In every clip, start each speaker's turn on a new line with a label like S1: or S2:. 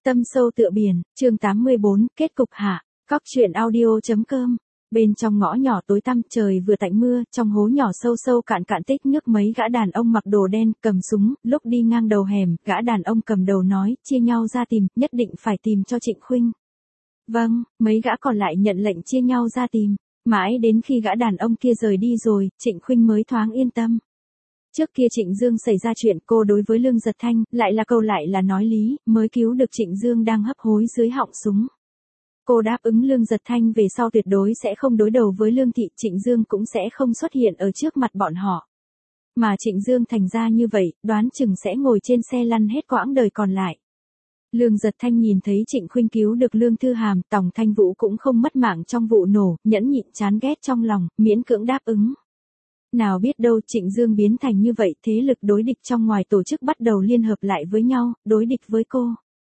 S1: Tâm sâu tựa biển, chương 84, kết cục hạ. Cóc truyện audio.com. Bên trong ngõ nhỏ tối tăm, trời vừa tạnh mưa, trong hố nhỏ sâu sâu cạn cạn tích nước mấy gã đàn ông mặc đồ đen, cầm súng, lúc đi ngang đầu hẻm, gã đàn ông cầm đầu nói, chia nhau ra tìm, nhất định phải tìm cho Trịnh Khuynh. Vâng, mấy gã còn lại nhận lệnh chia nhau ra tìm. Mãi đến khi gã đàn ông kia rời đi rồi, Trịnh Khuynh mới thoáng yên tâm. Trước kia Trịnh Dương xảy ra chuyện, cô đối với Lương Giật Thanh, lại là câu lại là nói lý, mới cứu được Trịnh Dương đang hấp hối dưới họng súng. Cô đáp ứng Lương Giật Thanh về sau tuyệt đối sẽ không đối đầu với Lương Thị, Trịnh Dương cũng sẽ không xuất hiện ở trước mặt bọn họ. Mà Trịnh Dương thành ra như vậy, đoán chừng sẽ ngồi trên xe lăn hết quãng đời còn lại. Lương Giật Thanh nhìn thấy Trịnh Khuynh cứu được Lương Thư Hàm, Tòng Thanh Vũ cũng không mất mạng trong vụ nổ, nhẫn nhịn chán ghét trong lòng, miễn cưỡng đáp ứng. Nào biết đâu Trịnh Dương biến thành như vậy, thế lực đối địch trong ngoài tổ chức bắt đầu liên hợp lại với nhau, đối địch với cô.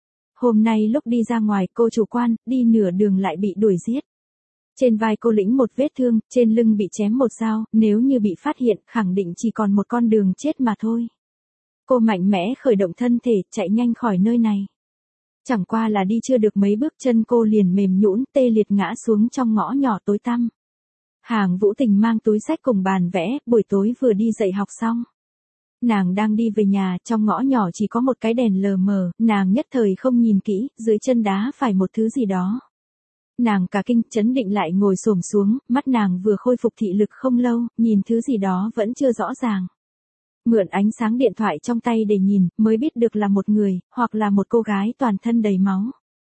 S1: Hôm nay lúc đi ra ngoài cô chủ quan, đi nửa đường lại bị đuổi giết. Trên vai cô lĩnh một vết thương, trên lưng bị chém một dao, nếu như bị phát hiện khẳng định chỉ còn một con đường chết mà thôi. Cô mạnh mẽ khởi động thân thể, chạy nhanh khỏi nơi này. Chẳng qua là đi chưa được mấy bước chân cô liền mềm nhũn tê liệt ngã xuống trong ngõ nhỏ tối tăm. Hàng Vũ Tình mang túi xách cùng bàn vẽ, buổi tối vừa đi dạy học xong. Nàng đang đi về nhà, trong ngõ nhỏ chỉ có một cái đèn lờ mờ, nàng nhất thời không nhìn kỹ, dưới chân đá phải một thứ gì đó. Nàng cả kinh, chấn định lại ngồi xổm xuống, mắt nàng vừa khôi phục thị lực không lâu, nhìn thứ gì đó vẫn chưa rõ ràng. Mượn ánh sáng điện thoại trong tay để nhìn, mới biết được là một người, hoặc là một cô gái toàn thân đầy máu.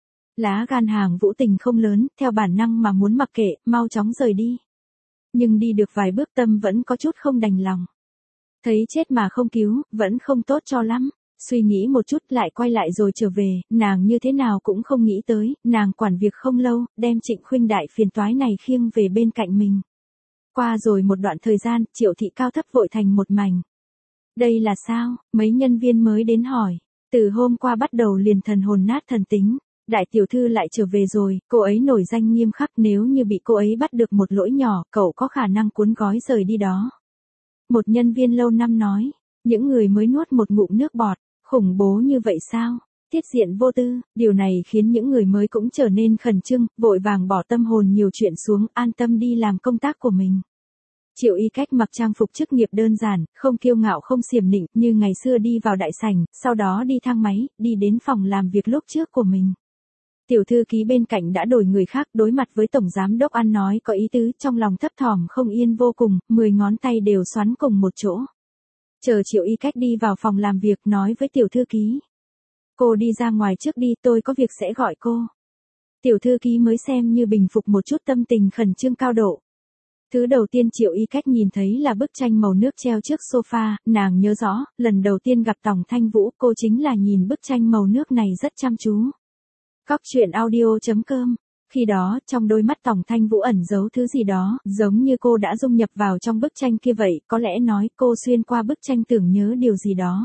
S1: Lá gan Hàng Vũ Tình không lớn, theo bản năng mà muốn mặc kệ, mau chóng rời đi. Nhưng đi được vài bước tâm vẫn có chút không đành lòng. Thấy chết mà không cứu, vẫn không tốt cho lắm. Suy nghĩ một chút lại quay lại rồi trở về, nàng như thế nào cũng không nghĩ tới, nàng quản việc không lâu, đem Trịnh Khuynh đại phiền toái này khiêng về bên cạnh mình. Qua rồi một đoạn thời gian, Triệu thị cao thấp vội thành một mảnh. Đây là sao? Mấy nhân viên mới đến hỏi. Từ hôm qua bắt đầu liền thần hồn nát thần tính. Đại tiểu thư lại trở về rồi, cô ấy nổi danh nghiêm khắc, nếu như bị cô ấy bắt được một lỗi nhỏ, cậu có khả năng cuốn gói rời đi đó. Một nhân viên lâu năm nói, những người mới nuốt một ngụm nước bọt, khủng bố như vậy sao? Tiết diện vô tư, điều này khiến những người mới cũng trở nên khẩn trương, vội vàng bỏ tâm hồn nhiều chuyện xuống, an tâm đi làm công tác của mình. Triệu Y Cách mặc trang phục chức nghiệp đơn giản, không kiêu ngạo không xiểm nịnh, như ngày xưa đi vào đại sảnh, sau đó đi thang máy, đi đến phòng làm việc lúc trước của mình. Tiểu thư ký bên cạnh đã đổi người khác, đối mặt với tổng giám đốc ăn nói có ý tứ, trong lòng thấp thỏm không yên vô cùng, 10 ngón tay đều xoắn cùng một chỗ. Chờ Triệu Y Cách đi vào phòng làm việc, nói với tiểu thư ký. Cô đi ra ngoài trước đi, tôi có việc sẽ gọi cô. Tiểu thư ký mới xem như bình phục một chút tâm tình khẩn trương cao độ. Thứ đầu tiên Triệu Y Cách nhìn thấy là bức tranh màu nước treo trước sofa, nàng nhớ rõ, lần đầu tiên gặp Tòng Thanh Vũ, cô chính là nhìn bức tranh màu nước này rất chăm chú. Cóc truyện audio.com. Khi đó, trong đôi mắt Tòng Thanh Vũ ẩn giấu thứ gì đó, giống như cô đã dung nhập vào trong bức tranh kia vậy, có lẽ nói cô xuyên qua bức tranh tưởng nhớ điều gì đó.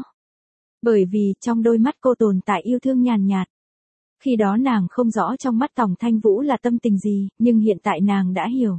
S1: Bởi vì, trong đôi mắt cô tồn tại yêu thương nhàn nhạt. Khi đó nàng không rõ trong mắt Tòng Thanh Vũ là tâm tình gì, nhưng hiện tại nàng đã hiểu.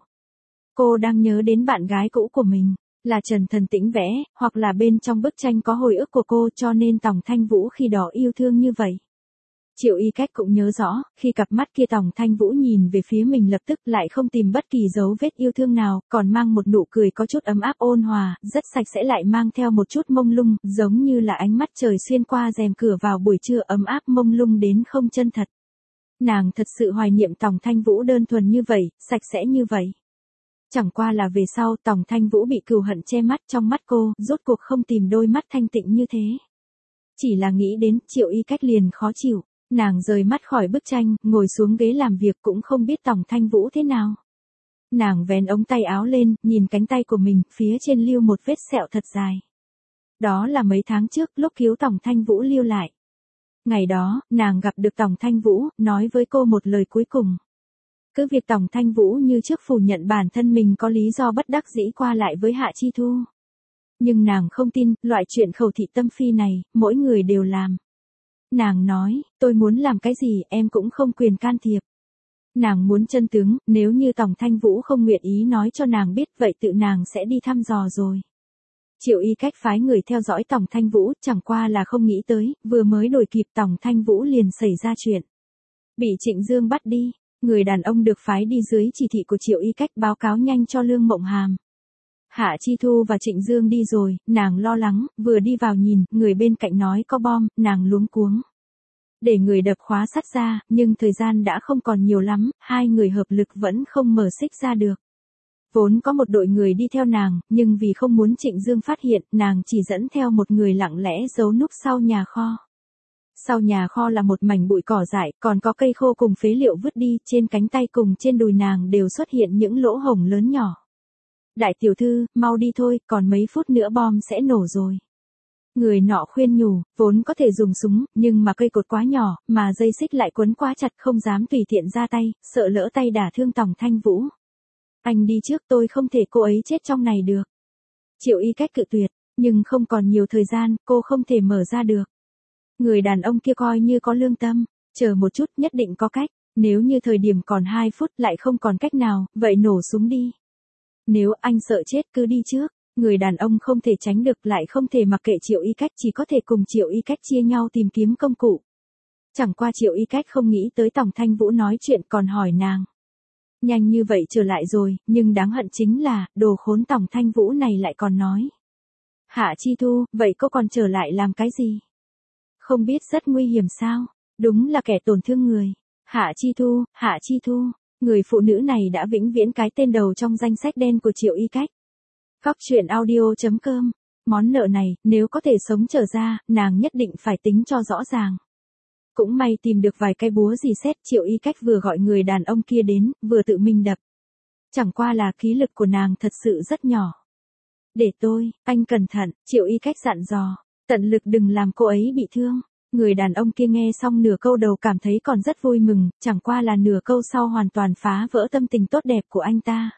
S1: Cô đang nhớ đến bạn gái cũ của mình, là Trần Thần Tĩnh vẽ, hoặc là bên trong bức tranh có hồi ức của cô, cho nên Tòng Thanh Vũ khi đó yêu thương như vậy. Triệu Y Cách cũng nhớ rõ, khi cặp mắt kia Tòng Thanh Vũ nhìn về phía mình lập tức lại không tìm bất kỳ dấu vết yêu thương nào, còn mang một nụ cười có chút ấm áp ôn hòa, rất sạch sẽ lại mang theo một chút mông lung, giống như là ánh mắt trời xuyên qua rèm cửa vào buổi trưa ấm áp mông lung đến không chân thật. Nàng thật sự hoài niệm Tòng Thanh Vũ đơn thuần như vậy, sạch sẽ như vậy. Chẳng qua là về sau Tòng Thanh Vũ bị cừu hận che mắt trong mắt cô, rốt cuộc không tìm đôi mắt thanh tịnh như thế. Chỉ là nghĩ đến Triệu Y Cách liền khó chịu. Nàng rời mắt khỏi bức tranh, ngồi xuống ghế làm việc cũng không biết Tòng Thanh Vũ thế nào. Nàng vén ống tay áo lên, nhìn cánh tay của mình, phía trên lưu một vết sẹo thật dài. Đó là mấy tháng trước, lúc cứu Tòng Thanh Vũ lưu lại. Ngày đó, nàng gặp được Tòng Thanh Vũ, nói với cô một lời cuối cùng. Cứ việc Tòng Thanh Vũ như trước phủ nhận bản thân mình có lý do bất đắc dĩ qua lại với Hạ Chi Thu. Nhưng nàng không tin, loại chuyện khẩu thị tâm phi này, mỗi người đều làm. Nàng nói, tôi muốn làm cái gì em cũng không quyền can thiệp. Nàng muốn chân tướng, nếu như Tòng Thanh Vũ không nguyện ý nói cho nàng biết vậy tự nàng sẽ đi thăm dò rồi. Triệu Y Cách phái người theo dõi Tòng Thanh Vũ, chẳng qua là không nghĩ tới, vừa mới đuổi kịp Tòng Thanh Vũ liền xảy ra chuyện. Bị Trịnh Dương bắt đi, người đàn ông được phái đi dưới chỉ thị của Triệu Y Cách báo cáo nhanh cho Lương Mộng Hàm. Hạ Chi Thu và Trịnh Dương đi rồi, nàng lo lắng, vừa đi vào nhìn, người bên cạnh nói có bom, nàng luống cuống. Để người đập khóa sắt ra, nhưng thời gian đã không còn nhiều lắm, hai người hợp lực vẫn không mở xích ra được. Vốn có một đội người đi theo nàng, nhưng vì không muốn Trịnh Dương phát hiện, nàng chỉ dẫn theo một người lặng lẽ giấu núp sau nhà kho. Sau nhà kho là một mảnh bụi cỏ dại, còn có cây khô cùng phế liệu vứt đi, trên cánh tay cùng trên đùi nàng đều xuất hiện những lỗ hổng lớn nhỏ. Đại tiểu thư, mau đi thôi, còn mấy phút nữa bom sẽ nổ rồi. Người nọ khuyên nhủ, vốn có thể dùng súng, nhưng mà cây cột quá nhỏ, mà dây xích lại quấn quá chặt không dám tùy tiện ra tay, sợ lỡ tay đả thương Tòng Thanh Vũ. Anh đi trước, tôi không thể cô ấy chết trong này được. Triệu Y Cách cự tuyệt, nhưng không còn nhiều thời gian, cô không thể mở ra được. Người đàn ông kia coi như có lương tâm, chờ một chút nhất định có cách, nếu như thời điểm còn 2 phút lại không còn cách nào, vậy nổ súng đi. Nếu anh sợ chết cứ đi trước, người đàn ông không thể tránh được lại không thể mặc kệ Triệu Y Cách, chỉ có thể cùng Triệu Y Cách chia nhau tìm kiếm công cụ. Chẳng qua Triệu Y Cách không nghĩ tới Tòng Thanh Vũ nói chuyện còn hỏi nàng. Nhanh như vậy trở lại rồi, nhưng đáng hận chính là, đồ khốn Tòng Thanh Vũ này lại còn nói. Hạ Chi Thu, vậy cô còn trở lại làm cái gì? Không biết rất nguy hiểm sao? Đúng là kẻ tổn thương người. Hạ Chi Thu, người phụ nữ này đã vĩnh viễn cái tên đầu trong danh sách đen của Triệu Y Cách. Góc truyện audio.com, món nợ này, nếu có thể sống trở ra, nàng nhất định phải tính cho rõ ràng. Cũng may tìm được vài cái búa rì sét, Triệu Y Cách vừa gọi người đàn ông kia đến, vừa tự mình đập. Chẳng qua là khí lực của nàng thật sự rất nhỏ. Để tôi, anh cẩn thận, Triệu Y Cách dặn dò, tận lực đừng làm cô ấy bị thương. Người đàn ông kia nghe xong nửa câu đầu cảm thấy còn rất vui mừng, chẳng qua là nửa câu sau hoàn toàn phá vỡ tâm tình tốt đẹp của anh ta.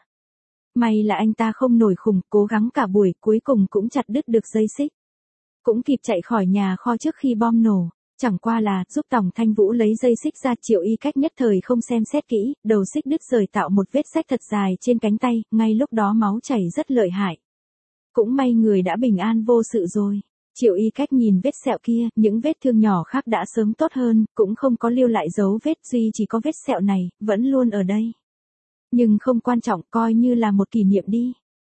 S1: May là anh ta không nổi khùng, cố gắng cả buổi, cuối cùng cũng chặt đứt được dây xích. Cũng kịp chạy khỏi nhà kho trước khi bom nổ. Chẳng qua là, giúp Tòng Thanh Vũ lấy dây xích ra, Triệu Y Cách nhất thời không xem xét kỹ, đầu xích đứt rời tạo một vết rách thật dài trên cánh tay, ngay lúc đó máu chảy rất lợi hại. Cũng may người đã bình an vô sự rồi. Triệu Y Cách nhìn vết sẹo kia, những vết thương nhỏ khác đã sớm tốt hơn, cũng không có lưu lại dấu vết, duy chỉ có vết sẹo này, vẫn luôn ở đây. Nhưng không quan trọng, coi như là một kỷ niệm đi.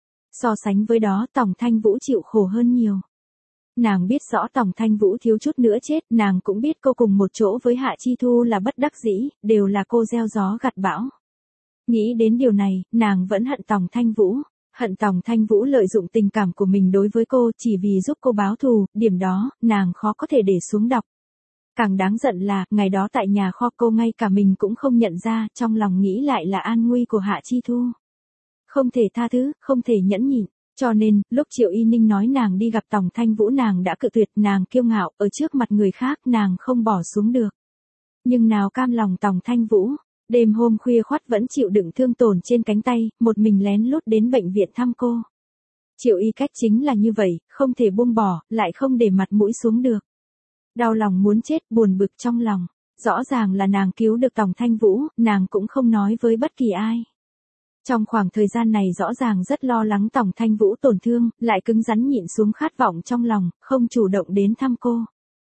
S1: So sánh với đó, Tòng Thanh Vũ chịu khổ hơn nhiều. Nàng biết rõ Tòng Thanh Vũ thiếu chút nữa chết, nàng cũng biết cô cùng một chỗ với Hạ Chi Thu là bất đắc dĩ, đều là cô gieo gió gặt bão. Nghĩ đến điều này, nàng vẫn hận Tòng Thanh Vũ. Hận Tòng Thanh Vũ lợi dụng tình cảm của mình đối với cô chỉ vì giúp cô báo thù, điểm đó, nàng khó có thể để xuống đọc. Càng đáng giận là, ngày đó tại nhà kho cô ngay cả mình cũng không nhận ra, trong lòng nghĩ lại là an nguy của Hạ Chi Thu. Không thể tha thứ, không thể nhẫn nhịn. Cho nên, lúc Triệu Y Ninh nói nàng đi gặp Tòng Thanh Vũ nàng đã cự tuyệt, nàng kiêu ngạo, ở trước mặt người khác nàng không bỏ xuống được. Nhưng nào cam lòng Tòng Thanh Vũ, đêm hôm khuya khoắt vẫn chịu đựng thương tổn trên cánh tay, một mình lén lút đến bệnh viện thăm cô. Triệu Y Cách chính là như vậy, không thể buông bỏ, lại không để mặt mũi xuống được. Đau lòng muốn chết, buồn bực trong lòng. Rõ ràng là nàng cứu được Tòng Thanh Vũ, nàng cũng không nói với bất kỳ ai. Trong khoảng thời gian này rõ ràng rất lo lắng Tòng Thanh Vũ tổn thương, lại cứng rắn nhịn xuống khát vọng trong lòng, không chủ động đến thăm cô.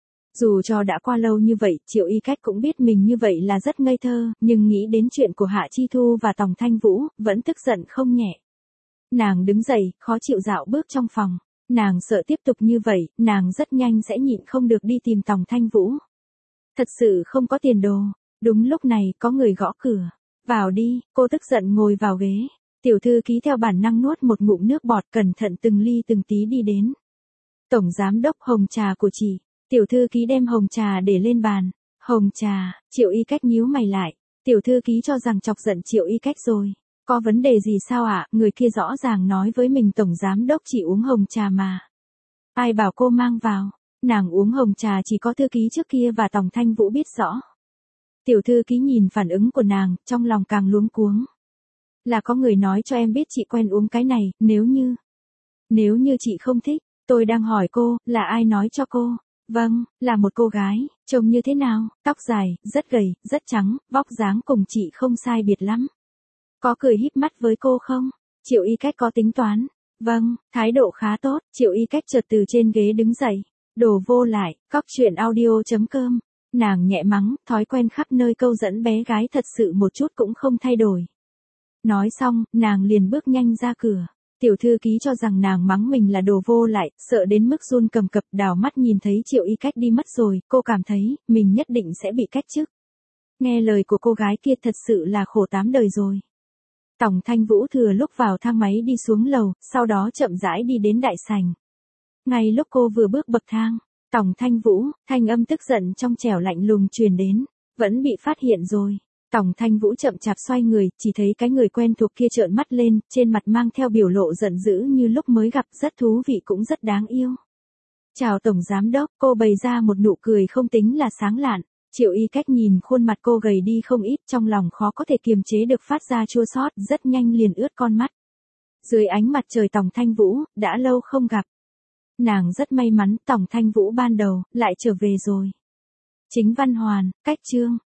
S1: Dù cho đã qua lâu như vậy, Triệu Y Cách cũng biết mình như vậy là rất ngây thơ, nhưng nghĩ đến chuyện của Hạ Chi Thu và Tòng Thanh Vũ, vẫn tức giận không nhẹ. Nàng đứng dậy, khó chịu dạo bước trong phòng. Nàng sợ tiếp tục như vậy, nàng rất nhanh sẽ nhịn không được đi tìm Tòng Thanh Vũ. Thật sự không có tiền đồ. Đúng lúc này, có người gõ cửa. Vào đi, cô tức giận ngồi vào ghế. Tiểu thư ký theo bản năng nuốt một ngụm nước bọt, cẩn thận từng ly từng tí đi đến. Tổng giám đốc, hồng trà của chị. Tiểu thư ký đem hồng trà để lên bàn. Hồng trà, Triệu Y Cách nhíu mày lại. Tiểu thư ký cho rằng chọc giận Triệu Y Cách rồi. Có vấn đề gì sao ạ? Người kia rõ ràng nói với mình tổng giám đốc chỉ uống hồng trà mà. Ai bảo cô mang vào? Nàng uống hồng trà chỉ có thư ký trước kia và Tòng Thanh Vũ biết rõ. Tiểu thư ký nhìn phản ứng của nàng, trong lòng càng luống cuống. Là có người nói cho em biết chị quen uống cái này, nếu như chị không thích, tôi đang hỏi cô, là ai nói cho cô? Vâng, là một cô gái, trông như thế nào? Tóc dài, rất gầy, rất trắng, vóc dáng cùng chị không sai biệt lắm. Có cười híp mắt với cô không? Triệu Y Cách có tính toán. Vâng, thái độ khá tốt, Triệu Y Cách chợt từ trên ghế đứng dậy. Đồ vô lại, cóc truyện audio.com. Nàng nhẹ mắng, thói quen khắp nơi câu dẫn bé gái thật sự một chút cũng không thay đổi. Nói xong, nàng liền bước nhanh ra cửa. Tiểu thư ký cho rằng nàng mắng mình là đồ vô lại, sợ đến mức run cầm cập, đảo mắt nhìn thấy Triệu Y Cách đi mất rồi, cô cảm thấy, mình nhất định sẽ bị cách chức. Nghe lời của cô gái kia thật sự là khổ 8 đời rồi. Tòng Thanh Vũ thừa lúc vào thang máy đi xuống lầu, sau đó chậm rãi đi đến đại sảnh. Ngay lúc cô vừa bước bậc thang, Tòng Thanh Vũ, thanh âm tức giận trong trẻo lạnh lùng truyền đến, vẫn bị phát hiện rồi. Tòng Thanh Vũ chậm chạp xoay người, chỉ thấy cái người quen thuộc kia trợn mắt lên, trên mặt mang theo biểu lộ giận dữ như lúc mới gặp, rất thú vị cũng rất đáng yêu. Chào Tổng Giám Đốc, cô bày ra một nụ cười không tính là sáng lạn. Triệu Y Cách nhìn khuôn mặt cô gầy đi không ít, trong lòng khó có thể kiềm chế được phát ra chua xót, rất nhanh liền ướt con mắt. Dưới ánh mặt trời Tòng Thanh Vũ, đã lâu không gặp. Nàng rất may mắn Tòng Thanh Vũ ban đầu, lại trở về rồi. Chính văn hoàn, cách chương.